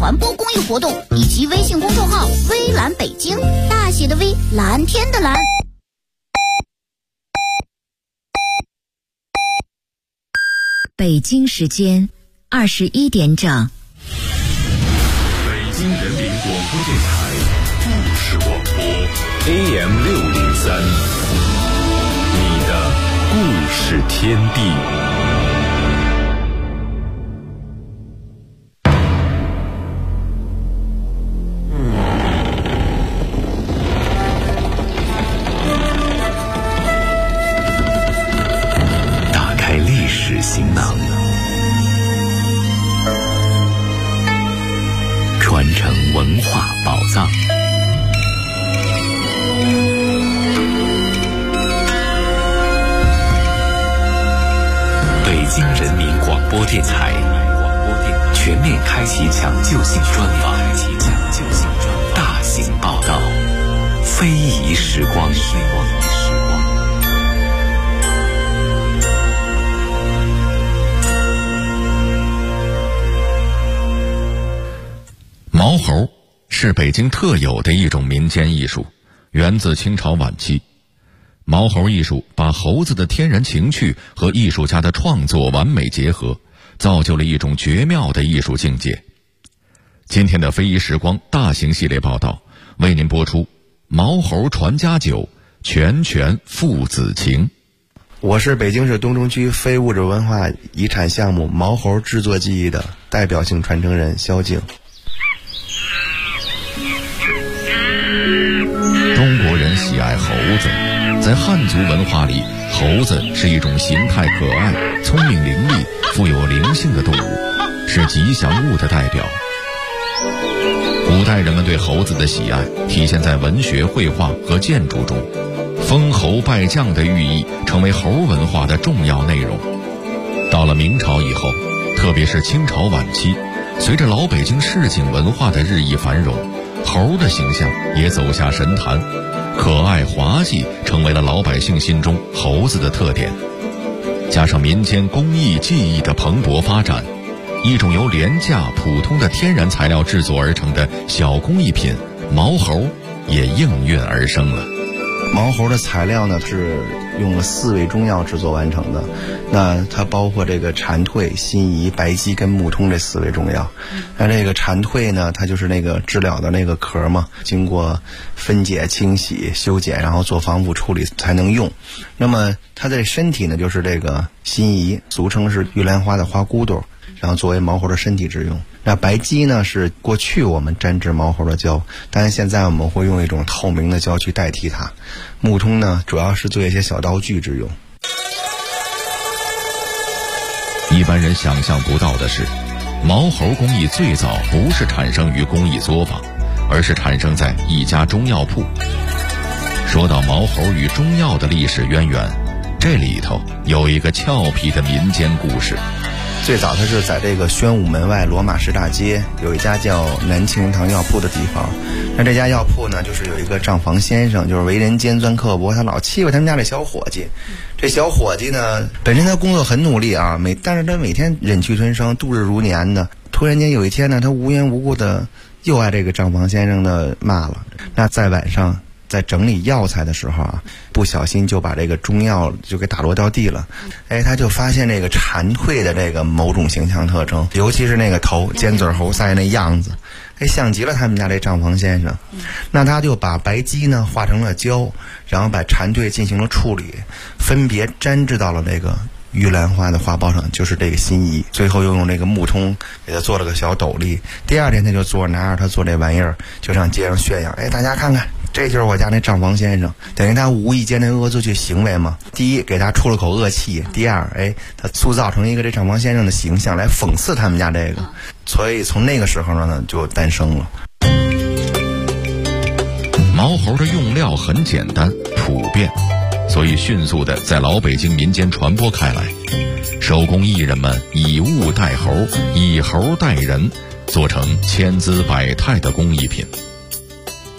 传播公益活动以及微信公众号微蓝北京，大写的微，蓝天的蓝。 北京时间21点整。 北京人民广播电台故事广播 AM603，你的故事天地。打开历史行囊，传承文化宝藏。北京人民广播电台全面开启抢救性专访，大型报道，非遗时光。 毛猴是北京特有的一种民间艺术，源自清朝晚期。毛猴艺术把猴子的天然情趣和艺术家的创作完美结合，造就了一种绝妙的艺术境界。今天的非遗时光大型系列报道为您播出毛猴传家久，拳拳父子情。 我是北京市东城区非物质文化遗产项目毛猴制作技艺的代表性传承人肖静。 中国人喜爱猴子，在汉族文化里，猴子是一种形态可爱、聪明伶俐、富有灵性的动物，是吉祥物的代表。古代人们对猴子的喜爱体现在文学、绘画和建筑中，封侯拜将的寓意成为猴文化的重要内容。到了明朝以后，特别是清朝晚期，随着老北京市井文化的日益繁荣，猴的形象也走下神坛，可爱滑稽成为了老百姓心中猴子的特点。加上民间工艺技艺的蓬勃发展，一种由廉价普通的天然材料制作而成的小工艺品毛猴也应运而生了。 毛猴的材料呢是用了4味中药制作完成的，那它包括这个蝉蜕、辛夷、白鸡跟木通这4味中药。那这个蝉蜕呢，它就是那个知了的那个壳嘛，经过分解、清洗、修剪，然后做防腐处理才能用。那么它的身体呢，就是这个辛夷，俗称是玉兰花的花骨朵，然后作为毛猴的身体之用。那白鸡呢，是过去我们沾制毛猴的胶，但是现在我们会用一种透明的胶去代替它。木通呢，主要是做一些小道具之用。 一般人想象不到的是，毛猴工艺最早不是产生于工艺作坊，而是产生在一家中药铺。说到毛猴与中药的历史渊源，这里头有一个俏皮的民间故事。 最早它是在这个宣武门外罗马市大街有一家叫南庆堂药铺的地方。那这家药铺呢，就是有一个账房先生，就是为人尖钻刻薄，他老欺负他们家这小伙计。这小伙计呢，本身他工作很努力啊，但是他每天忍气吞声，度日如年的。突然间有一天呢，他无缘无故的又挨这个账房先生的骂了。那在晚上在整理药材的时候啊，不小心就把这个中药就给打落掉地了。他就发现这个蝉蜕的这个某种形象特征，尤其是那个头尖嘴猴腮那样子，像极了他们家这账房先生。那他就把白鸡呢化成了胶，然后把蝉蜕进行了处理，分别粘制到了这个玉兰花的花苞上，就是这个辛夷，最后又用这个木通给他做了个小斗笠。第二天他就拿着他做这玩意儿，就上街上炫耀，大家看看，这就是我家那账房先生。等于他无意间的恶作剧行为嘛，第一给他出了口恶气，第二他塑造成一个这账房先生的形象来讽刺他们家这个。所以从那个时候呢就诞生了。 毛猴的用料很简单普遍，所以迅速的在老北京民间传播开来。手工艺人们以物代猴，以猴代人，做成千姿百态的工艺品。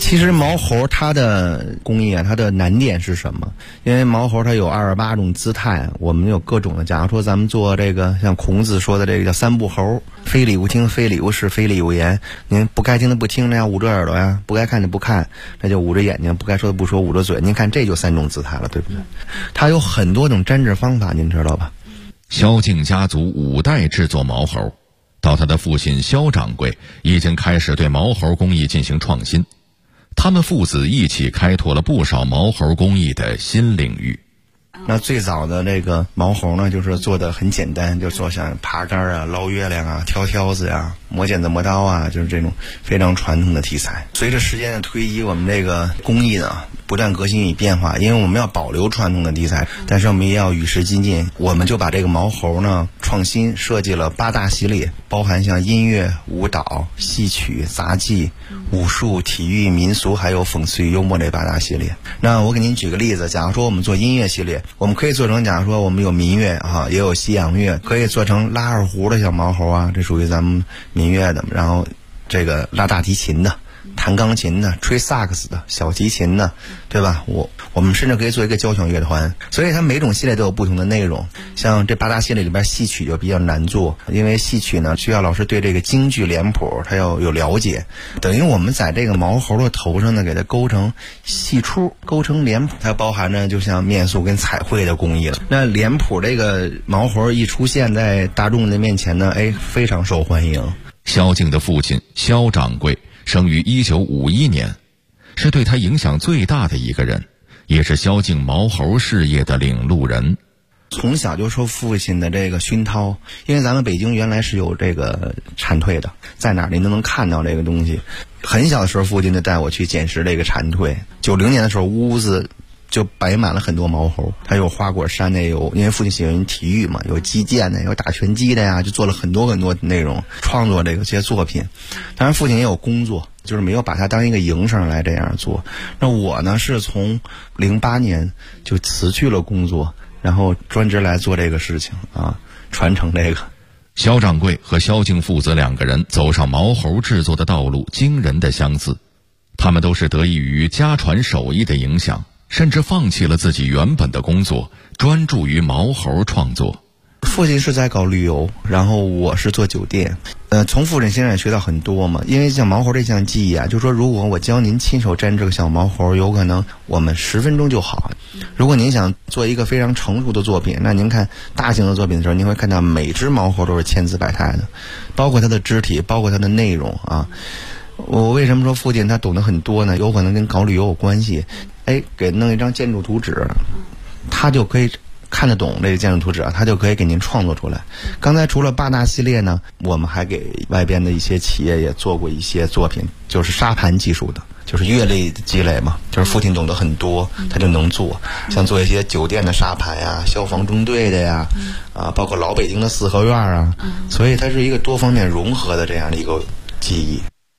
其实毛猴它的工艺啊，它的难点是什么？因为毛猴它有28种姿态，我们有各种的。假如说咱们做这个，像孔子说的这个叫三不猴，非礼勿听，非礼勿视，非礼勿言。您不该听的不听，那要捂着耳朵呀；不该看的不看，那就捂着眼睛；不该说的不说，捂着嘴。您看这就3种姿态了，对不对？它有很多种粘制方法，您知道吧？ 萧敬家族5代制作毛猴，到他的父亲萧掌柜已经开始对毛猴工艺进行创新。他们父子一起开拓了不少毛猴工艺的新领域。 那最早的那个毛猴呢，就是做的很简单，就做像爬杆啊、捞月亮啊、挑挑子呀、磨剪子磨刀啊，就是这种非常传统的题材。随着时间的推移，我们这个工艺呢不断革新与变化，因为我们要保留传统的题材，但是我们也要与时俱进。我们就把这个毛猴呢创新设计了8大系列，包含像音乐、舞蹈、戏曲、杂技、武术、体育、民俗，还有讽刺与幽默这8大系列。那我给您举个例子，假如说我们做音乐系列，我们可以做成，假如说我们有民乐啊，也有西洋乐，可以做成拉二胡的小毛猴啊，这属于咱们民乐的。然后这个拉大提琴的、弹钢琴的、吹萨克斯的、小提琴的，对吧？我们甚至可以做一个交响乐团。所以它每种系列都有不同的内容。像这8大系列里边，戏曲就比较难做，因为戏曲呢需要老师对这个京剧脸谱他要有了解，等于我们在这个毛猴的头上呢给它勾成戏出，勾成脸谱，它包含着就像面塑跟彩绘的工艺了。那脸谱这个毛猴一出现在大众的面前呢，非常受欢迎。 萧敬的父亲萧掌柜生于1951年，是对他影响最大的一个人，也是萧敬毛猴事业的领路人。 从小就受父亲的这个熏陶，因为咱们北京原来是有这个蝉蜕的，在哪儿您都能看到这个东西。很小的时候，父亲就带我去捡拾这个蝉蜕。90年的时候，屋子就摆满了很多毛猴，它有花果山的，有因为父亲喜欢体育嘛，有击剑的，有打拳击的呀，就做了很多很多内容，创作这些作品。当然，父亲也有工作，就是没有把它当一个营生来这样做。那我呢，是从08年就辞去了工作，然后专职来做这个事情啊，传承这个。 萧掌柜和萧敬父子2个人走上毛猴制作的道路，惊人的相似。他们都是得益于家传手艺的影响，甚至放弃了自己原本的工作，专注于毛猴创作。 父亲是在搞旅游，然后我是做酒店。从父亲身上也学到很多嘛。因为像毛猴这项技艺啊，就说如果我教您亲手粘这个小毛猴，有可能我们10分钟就好。如果您想做一个非常成熟的作品，那您看大型的作品的时候，您会看到每只毛猴都是千姿百态的，包括它的肢体，包括它的内容啊。我为什么说父亲他懂得很多呢？有可能跟搞旅游有关系。给弄一张建筑图纸，他就可以看得懂这个建筑图纸啊，他就可以给您创作出来。刚才除了8大系列呢，我们还给外边的一些企业也做过一些作品，就是沙盘技术的，就是阅历积累嘛，就是父亲懂得很多，他就能做，像做一些酒店的沙盘呀、消防中队的呀，包括老北京的四合院啊，所以它是一个多方面融合的这样的一个技艺。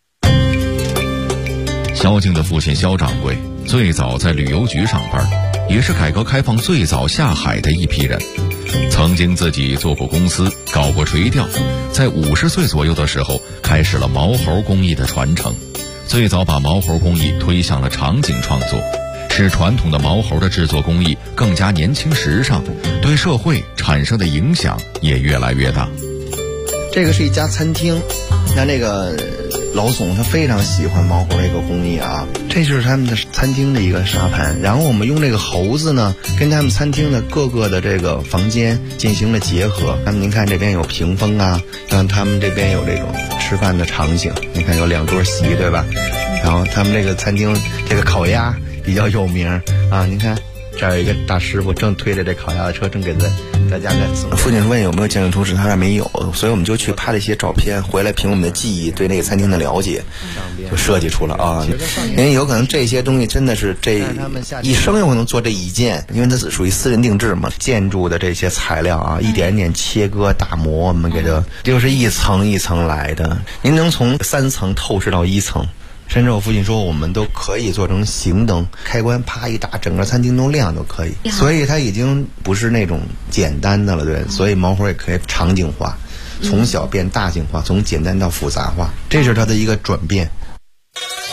萧敬的父亲萧掌柜最早在旅游局上班，也是改革开放最早下海的一批人。曾经自己做过公司，搞过垂钓，在50岁左右的时候开始了毛猴工艺的传承，最早把毛猴工艺推向了场景创作，使传统的毛猴的制作工艺更加年轻时尚，对社会产生的影响也越来越大。 这个是一家餐厅，那个老总他非常喜欢毛猴这个工艺啊，这就是他们的餐厅的一个沙盘。然后我们用这个猴子呢，跟他们餐厅的各个的这个房间进行了结合。您看这边有屏风啊，像他们这边有这种吃饭的场景，你看有2桌席，对吧？然后他们这个餐厅这个烤鸭比较有名啊，您看这儿有一个大师傅正推着这烤鸭的车，正给大家在送。父亲问有没有建筑图纸，他说没有，所以我们就去拍了一些照片，回来凭我们的记忆对那个餐厅的了解，就设计出了啊。因为有可能这些东西真的是这一生有可能做这一件，因为它是属于私人定制嘛。建筑的这些材料啊，一点点切割打磨，我们给它就是一层一层来的。您能从3层透视到1层。甚至我父亲说我们都可以做成行灯，开关啪一打，整个餐厅都亮都可以。所以它已经不是那种简单的了，对。所以毛猴也可以场景化，从小变大型化，从简单到复杂化，这是它的一个转变。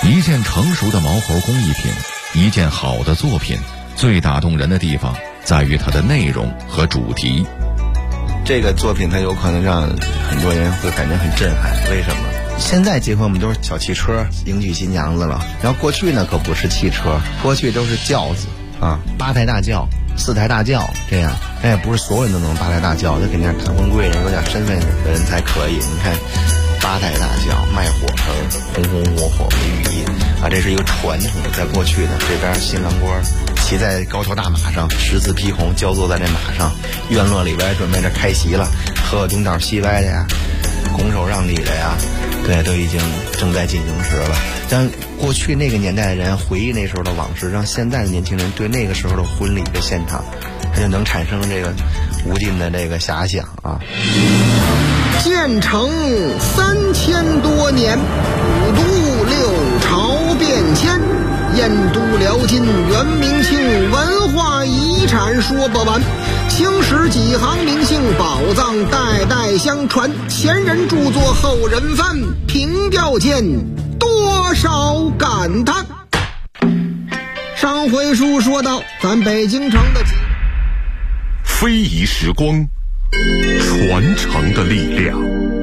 一件成熟的毛猴工艺品，一件好的作品，最打动人的地方在于它的内容和主题。 这个作品它有可能让很多人会感觉很震撼，为什么？现在结婚我们都是小汽车迎娶新娘子了，然后过去呢可不是汽车，过去都是轿子啊，8台大轿、4台大轿这样，但也不是所有人都能8台大轿，这肯定是谈婚贵人有点身份的人才可以。你看8台大轿卖火盆，红红火火没语音啊，这是一个传统的，在过去的这边新郎官骑在高头大马上，10字披红，交坐在这马上，院落里边准备着开席了，喝东倒西歪的呀，拱手让礼的呀，对，都已经正在进行时了。让过去那个年代的人回忆那时候的往事，让现在的年轻人对那个时候的婚礼的现场，他就能产生这个无尽的这个遐想啊。 建成3000多年，五都六朝变迁，燕都辽金元明清，文化遗产说不完。青史几行名姓，宝藏代代相传。前人著作后人翻，凭吊间多少感叹。上回书说到，咱北京城的非遗时光，传承的力量。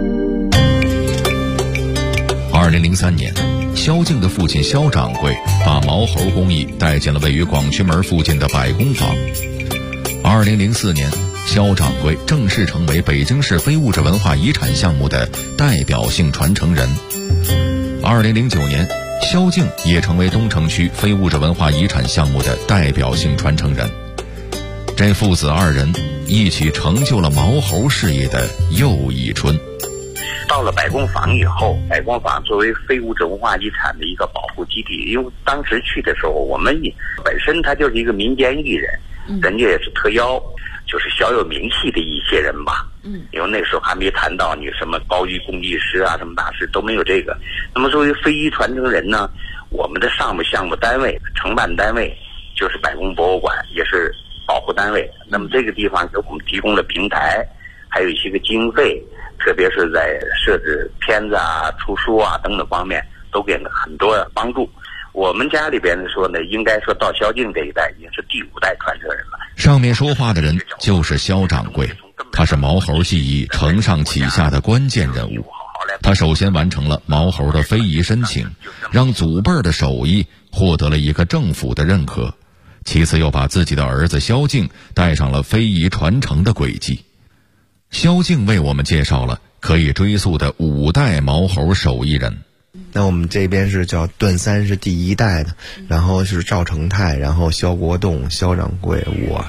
2003年，萧敬的父亲萧掌柜把毛猴工艺带进了位于广渠门附近的百工坊。2004年，萧掌柜正式成为北京市非物质文化遗产项目的代表性传承人。2009年，萧敬也成为东城区非物质文化遗产项目的代表性传承人。这父子2人一起成就了毛猴事业的又一春。 到了百工坊以后，百工坊作为非物质文化遗产的一个保护基地，因为当时去的时候，我们本身他就是一个民间艺人，人家也是特邀，就是小有名气的一些人吧。因为那时候还没谈到你什么高级工艺师啊，什么大师都没有这个。那么作为非遗传承人呢，我们的项目单位、承办单位就是百工博物馆，也是保护单位。那么这个地方给我们提供了平台，还有一些个经费。特别是在设置片子啊、出书啊等等方面，都给了很多帮助。我们家里边说呢，应该说到萧敬这一代已经是第5代传承人了。 上面说话的人就是萧掌柜，他是毛猴技艺承上启下的关键人物。他首先完成了毛猴的非遗申请，让祖辈的手艺获得了一个政府的认可，其次又把自己的儿子萧敬带上了非遗传承的轨迹。萧敬为我们介绍了可以追溯的5代毛猴手艺人。 那我们这边是叫段三是第1代的，然后是赵成泰，然后萧国栋、萧掌柜，我。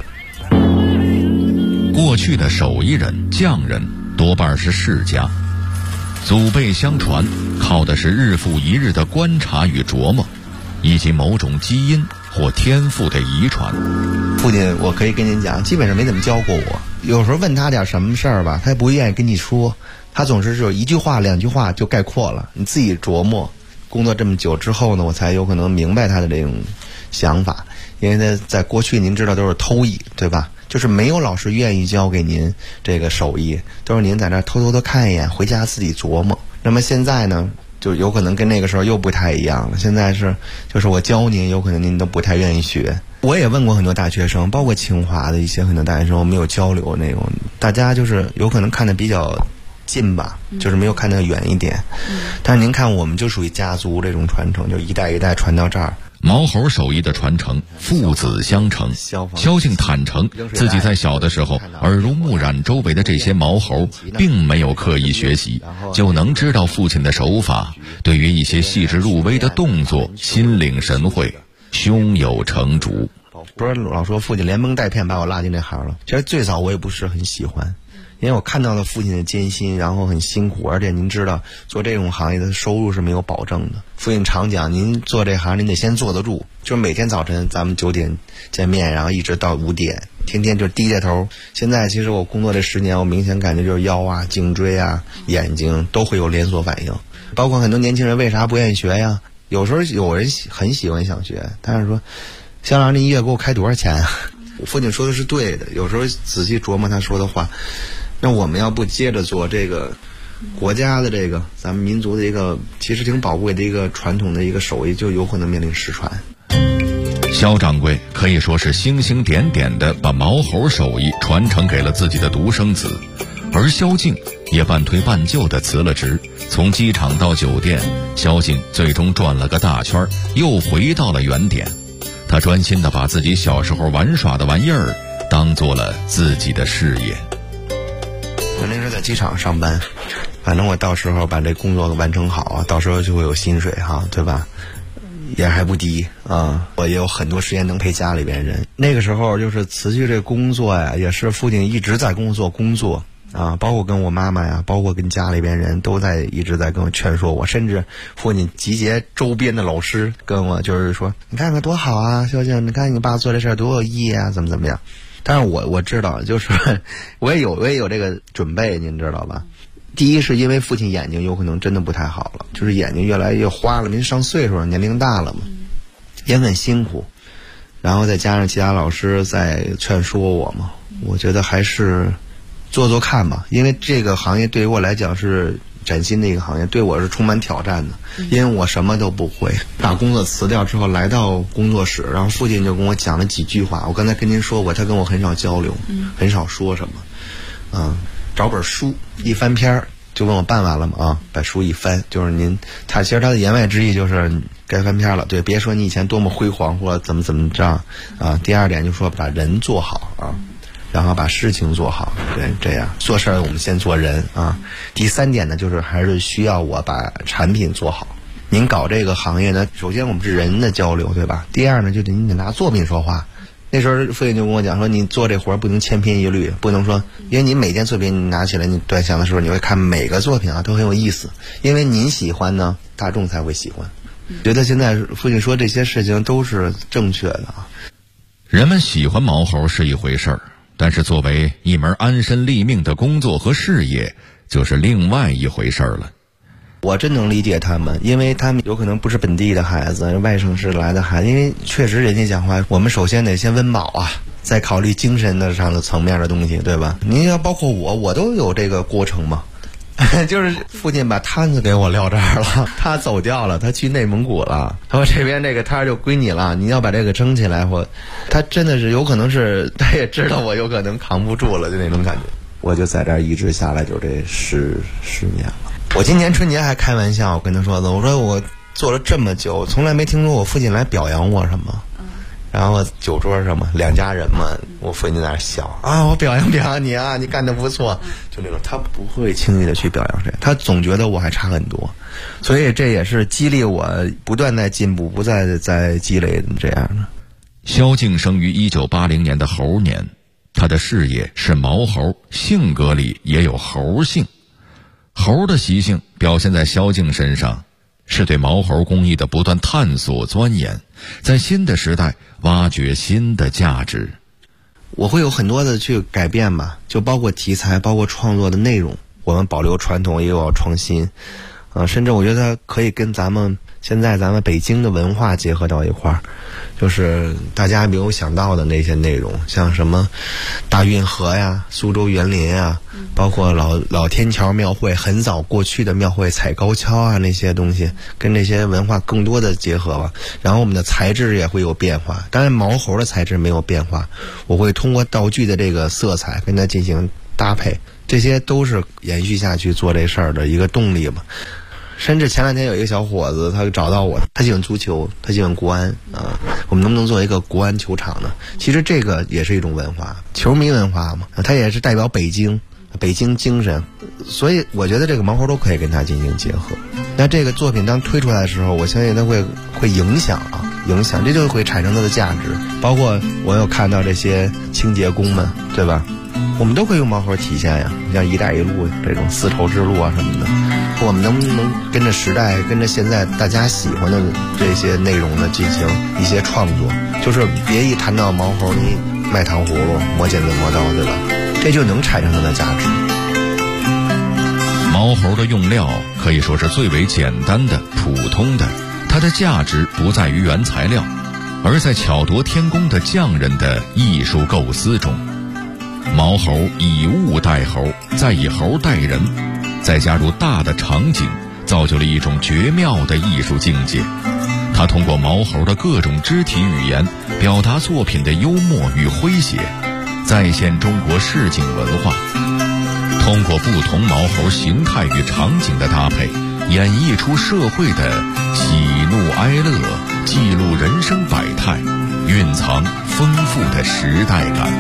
过去的手艺人、匠人多半是世家，祖辈相传，靠的是日复一日的观察与琢磨，以及某种基因或天赋的遗传。 父亲，我可以跟您讲，基本上没怎么教过我。有时候问他点什么事儿吧，他也不愿意跟你说，他总是有1句话、2句话就概括了，你自己琢磨。工作这么久之后呢，我才有可能明白他的这种想法，因为他在过去您知道都是偷艺，对吧？就是没有老师愿意教给您这个手艺，都是您在那偷偷的看一眼，回家自己琢磨。那么现在呢，就有可能跟那个时候又不太一样了。现在就是我教您，有可能您都不太愿意学。我也问过很多大学生，包括清华的一些很多大学生，我们有交流那种，大家就是有可能看得比较近吧，就是没有看得远一点。但是您看，我们就属于家族这种传承，就一代一代传到这儿。 毛猴手艺的传承，父子相承。萧敬坦诚，自己在小的时候耳濡目染，周围的这些毛猴并没有刻意学习，就能知道父亲的手法，对于一些细致入微的动作心领神会，胸有成竹。 不是老说父亲连蒙带骗把我拉进这行了，其实最早我也不是很喜欢，因为我看到了父亲的艰辛，然后很辛苦，而且您知道做这种行业的收入是没有保证的。父亲常讲，您做这行您得先坐得住，就是每天早晨咱们9点见面，然后一直到5点，天天就低着头。现在其实我工作这10年，我明显感觉就是腰啊、颈椎啊、眼睛都会有连锁反应。包括很多年轻人为啥不愿意学呀？有时候有人很喜欢想学，但是说肖老师你1月给我开多少钱啊？我父亲说的是对的，有时候仔细琢磨他说的话，那我们要不接着做这个国家的这个咱们民族的一个其实挺宝贵的一个传统的一个手艺，就有可能面临失传。 肖掌柜可以说是星星点点地把毛猴手艺传承给了自己的独生子，而萧静也半推半就地辞了职。从机场到酒店，萧静最终转了个大圈，又回到了原点。他专心地把自己小时候玩耍的玩意儿当做了自己的事业。 我那时候在机场上班，反正我到时候把这工作完成好啊，到时候就会有薪水哈，对吧？也还不低啊，我也有很多时间能陪家里边人。那个时候就是辞去这工作呀，也是父亲一直在工作啊，包括跟我妈妈呀，包括跟家里边人都一直在跟我劝说我，甚至父亲集结周边的老师跟我就是说，你看看多好啊，萧静，你看你爸做这事儿多有意义啊，怎么样？但是我知道，就是我也有这个准备，您知道吧？第一是因为父亲眼睛有可能真的不太好了，就是眼睛越来越花了，您上岁数了，年龄大了嘛，也很辛苦，然后再加上其他老师在劝说我嘛，我觉得还是做看吧，因为这个行业对于我来讲是崭新的一个行业，对我是充满挑战的，因为我什么都不会。把工作辞掉之后来到工作室，然后父亲就跟我讲了几句话，我刚才跟您说过，他跟我很少交流，很少说什么，找本书一翻篇就问我办完了吗？啊，把书一翻，就是其实他的言外之意就是该翻篇了，对，别说你以前多么辉煌或者怎么着啊。第二点就说把人做好啊，然后把事情做好，对，这样做事我们先做人啊。第三点呢，就是还是需要我把产品做好。您搞这个行业呢，首先我们是人的交流，对吧？第二呢，就你得拿作品说话。那时候父亲就跟我讲说，你做这活不能千篇一律，不能说，因为你每件作品你拿起来你端详的时候，你会看每个作品啊都很有意思，因为您喜欢呢，大众才会喜欢。觉得现在父亲说这些事情都是正确的啊。 人们喜欢毛猴是一回事儿，但是作为一门安身立命的工作和事业，就是另外一回事儿了。 我真能理解他们，因为他们有可能不是本地的孩子，外省市来的孩子，因为确实人家讲话，我们首先得先温饱啊，再考虑精神的上的层面的东西，对吧？您要包括我都有这个过程嘛。就是父亲把摊子给我撂这儿了，他走掉了，他去内蒙古了，他说这边这个摊就归你了，你要把这个撑起来。他真的是有可能是他也知道我有可能扛不住了，就那种感觉。我就在这儿一直下来就这十年了。我今年春节还开玩笑，我跟他说的，我说我做了这么久，从来没听说我父亲来表扬我什么。然后酒桌上嘛，两家人嘛，我父亲在那儿笑啊，我表扬你啊，你干得不错，就那种，他不会轻易的去表扬谁，他总觉得我还差很多，所以这也是激励我不断在进步，不再在积累这样的。 萧静生于1980年的猴年，他的事业是毛猴，性格里也有猴性。猴的习性表现在萧静身上，是对毛猴工艺的不断探索钻研，在新的时代挖掘新的价值。 我会有很多的去改变吧，就包括题材，包括创作的内容，我们保留传统也有创新，甚至我觉得可以跟咱们北京的文化结合到一块儿，就是大家没有想到的那些内容，像什么大运河呀、苏州园林啊，包括老天桥庙会，很早过去的庙会踩高跷啊，那些东西跟这些文化更多的结合吧。然后我们的材质也会有变化，当然毛猴的材质没有变化，我会通过道具的这个色彩跟它进行搭配，这些都是延续下去做这事儿的一个动力嘛。甚至前两天有一个小伙子，他找到我，他喜欢足球，他喜欢国安啊，我们能不能做一个国安球场呢？其实这个也是一种文化，球迷文化嘛，它也是代表北京精神，所以我觉得这个毛猴都可以跟它进行结合。那这个作品当推出来的时候，我相信它会影响，这就会产生它的价值。包括我有看到这些清洁工们，对吧？我们都可以用毛猴体现呀，像一带一路这种丝绸之路啊什么的，我们能不能跟着时代，跟着现在大家喜欢的这些内容呢进行一些创作？就是别一谈到毛猴，你卖糖葫芦、磨剪子、磨刀，对吧？这就能产生它的价值。 毛猴的用料可以说是最为简单的、普通的，它的价值不在于原材料，而在巧夺天工的匠人的艺术构思中。毛猴以物代猴，再以猴代人， 再加入大的场景，造就了一种绝妙的艺术境界。他通过毛猴的各种肢体语言，表达作品的幽默与诙谐，再现中国市井文化。通过不同毛猴形态与场景的搭配，演绎出社会的喜怒哀乐，记录人生百态，蕴藏丰富的时代感。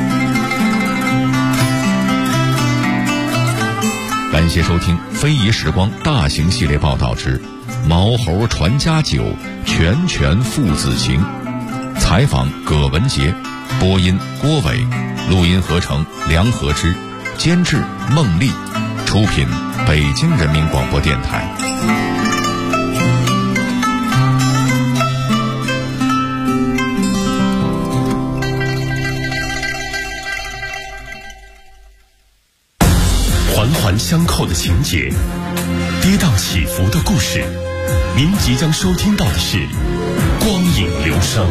感谢收听非遗时光大型系列报道之毛猴传家酒拳拳父子情，采访葛文杰，播音郭伟，录音合成梁和之，监制孟丽，出品北京人民广播电台。 环环相扣的情节，跌宕起伏的故事，您即将收听到的是光影流声。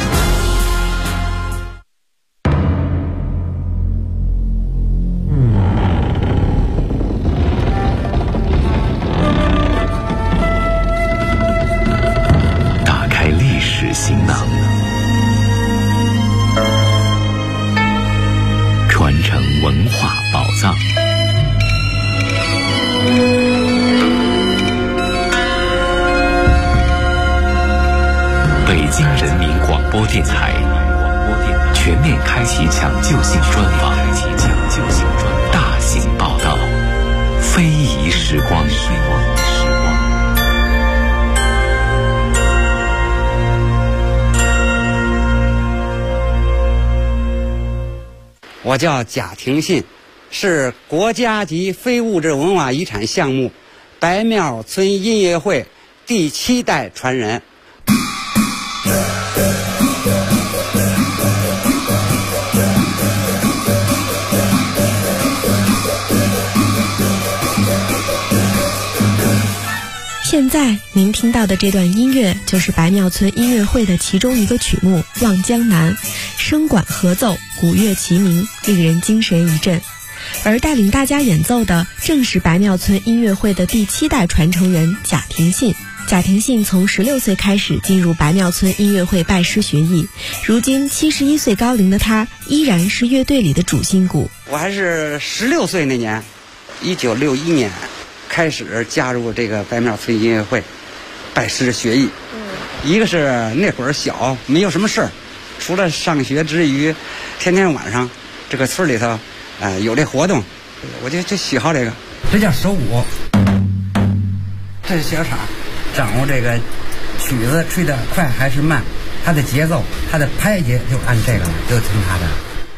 打开历史行囊，传承文化宝藏。北京人民广播电台全面开启抢救性专访，大型报道，非遗时光。 我叫贾廷信，是国家级非物质文化遗产项目白庙村音乐会第7代传人。 现在您听到的这段音乐就是白庙村音乐会的其中一个曲目《望江南》，声管合奏，鼓乐齐鸣，令人精神一振。而带领大家演奏的正是白庙村音乐会的第7代传承人贾廷信。贾廷信从16岁开始进入白庙村音乐会拜师学艺，如今71岁高龄的他依然是乐队里的主心骨。 我还是16岁那年，1961年开始加入这个白庙村音乐会拜师学艺。一个是那会儿小，没有什么事儿，除了上学之余，天天晚上这个村里头有这活动，我就喜好这个。这叫手鼓，这是小场，掌握这个曲子吹得快还是慢，它的节奏，它的拍节就按这个，就听它的。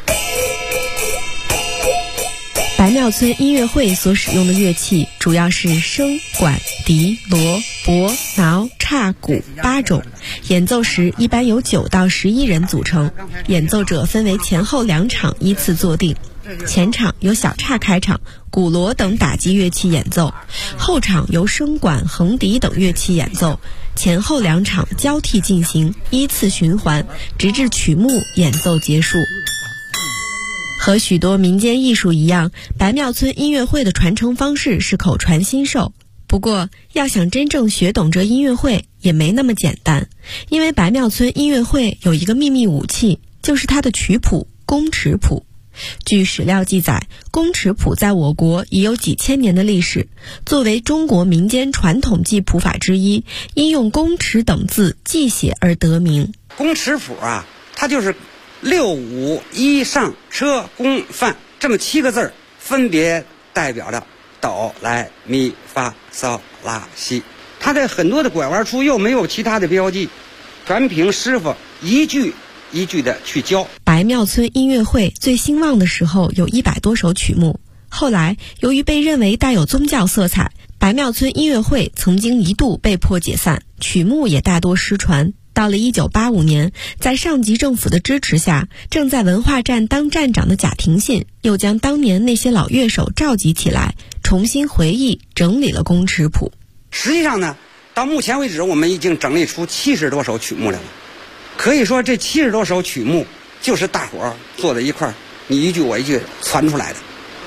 白庙村音乐会所使用的乐器主要是笙、管、笛、锣、钹、挠、叉、鼓8种，演奏时一般由9到11人组成，演奏者分为前后2场依次坐定。前场由小叉开场，鼓锣等打击乐器演奏，后场由笙管、横笛等乐器演奏，前后2场交替进行，依次循环，直至曲目演奏结束。和许多民间艺术一样，白庙村音乐会的传承方式是口传心授。不过，要想真正学懂这音乐会也没那么简单，因为白庙村音乐会有一个秘密武器，就是它的曲谱宫尺谱。据史料记载，宫尺谱在我国已有几千年的历史，作为中国民间传统记谱法之一，因用宫尺等字记写而得名。 宫尺谱啊，它就是6、5、1上车宫范这么7个字，分别代表着哆来咪发嗦拉西。它在很多的拐弯处又没有其他的标记，全凭师傅一句一句的去教。 白庙村音乐会最兴旺的时候有100多首曲目，后来由于被认为带有宗教色彩，白庙村音乐会曾经一度被迫解散，曲目也大多失传。到了1985年，在上级政府的支持下，正在文化站当站长的贾廷信又将当年那些老乐手召集起来，重新回忆整理了宫尺谱。 实际上呢，到目前为止我们已经整理出70多首曲目来了。可以说这70多首曲目就是大伙儿坐在一块儿，你一句我一句传出来的。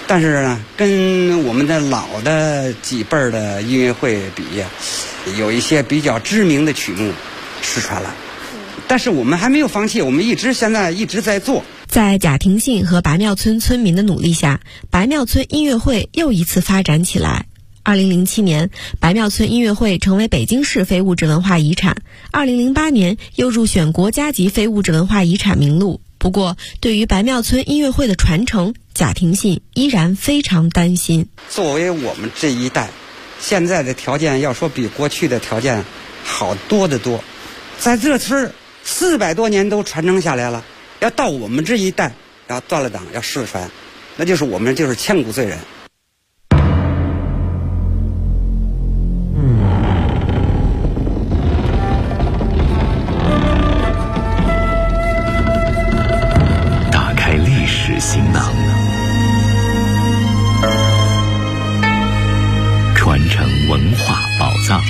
但是呢，跟我们的老的几辈儿的音乐会比，有一些比较知名的曲目失传了。但是我们还没有放弃，我们现在一直在做。 在贾廷信和白庙村村民的努力下，白庙村音乐会又一次发展起来。2007年，白庙村音乐会成为北京市非物质文化遗产。2008年又入选国家级非物质文化遗产名录。不过，对于白庙村音乐会的传承，贾廷信依然非常担心。 作为我们这一代，现在的条件要说比过去的条件好多得多，在这村400多年都传承下来了，要到我们这一代要断了档，要失传，那就是我们就是千古罪人。 打开历史行囊，传承文化宝藏。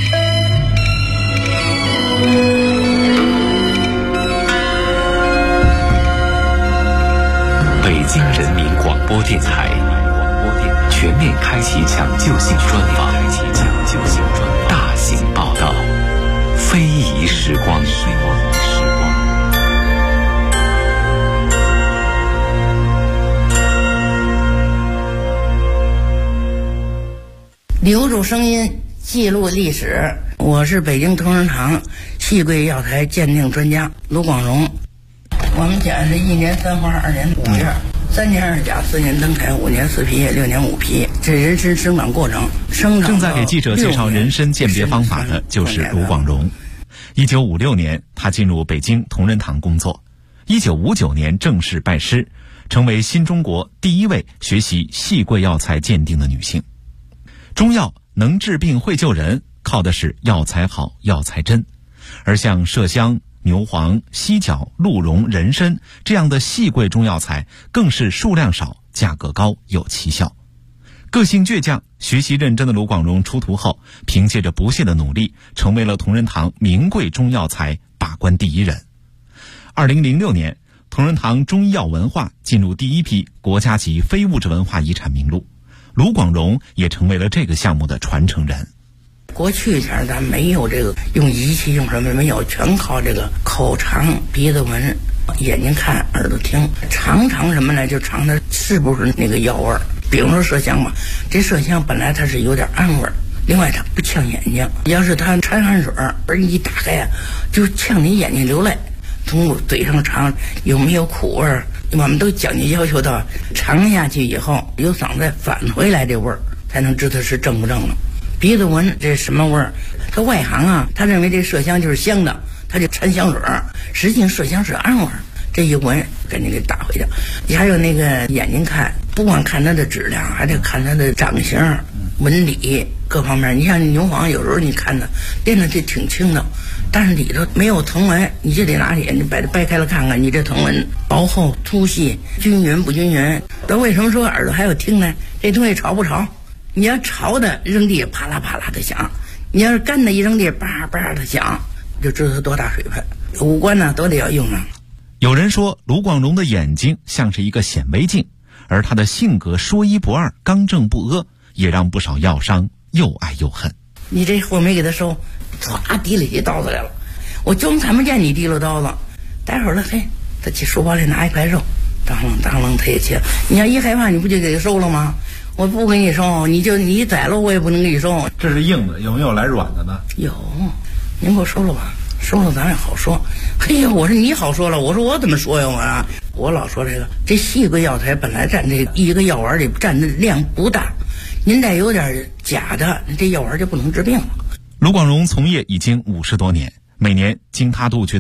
北京人民广播电台全面开启抢救性专访，大型报道，非遗时光。 留住声音，记录历史。我是北京同仁堂戏柜药材鉴定专家卢广荣。我们讲是1年3花2年5叶，3年2甲4年灯台5年4皮6年5皮，这人参生长过程。 正在给记者介绍人参鉴别方法的就是卢广荣。1956年，他进入北京同仁堂工作。1959年正式拜师，成为新中国第一位学习戏柜药材鉴定的女性。中药能治病会救人，靠的是药材好药材真。而像麝香、牛黄、犀角、鹿茸、人参这样的细贵中药材，更是数量少、价格高、有奇效。个性倔强、学习认真的卢广荣出徒后，凭借着不懈的努力，成为了同仁堂名贵中药材把关第一人。2006年，同仁堂中医药文化进入第一批国家级非物质文化遗产名录，卢广荣也成为了这个项目的传承人。 过去前咱没有这个用仪器用什么没有，全靠这个口尝、鼻子闻、眼睛看、耳朵听，尝什么呢？就尝它是不是那个药味儿。比如说麝香嘛，这麝香本来它是有点暗味儿，另外它不呛眼睛。要是它掺汗水而你一打开啊，就呛你眼睛流泪。从嘴上尝有没有苦味儿，我们都讲究要求到尝下去以后由嗓子返回来这味儿，才能知道是正不正了。鼻子闻这什么味儿？他外行啊，他认为这麝香就是香的，他就掺香水儿，实际上麝香是暗味儿。这一闻赶紧给打回去。还有那个眼睛看，不光看它的质量，还得看它的长形、纹理各方面。你像牛黄，有时候你看的练的这挺轻的，但是里头没有藤纹，你就得拿眼睛把它掰开了看看，你这藤纹薄厚、粗细、均匀不均匀。那为什么说耳朵还有听呢？这东西潮不潮？你要潮的扔地啪啦啪啦的响，你要是干的一扔地叭叭的响，就知道它多大水分。五官呢都得要用啊。 有人说卢广荣的眼睛像是一个显微镜，而他的性格说一不二、刚正不阿，也让不少药商又爱又恨。 你这货没给他收，唰提了起刀子来了，我就看不见你提了刀子。待会儿了，嘿，他去书包里拿一块肉，当啷他也切。你要一害怕，你不就给他收了吗？我不给你收，你宰了我也不能给你收。 这是硬的，有没有来软的呢？ 有，您给我收了吧，收了咱也好说。嘿呀，我说你好说了，我说我怎么说呀我老说这细个药材本来占这一个药丸里占的量不大，您再有点假的，这药丸就不能治病了。 卢广荣从业已经50多年，每年经他杜绝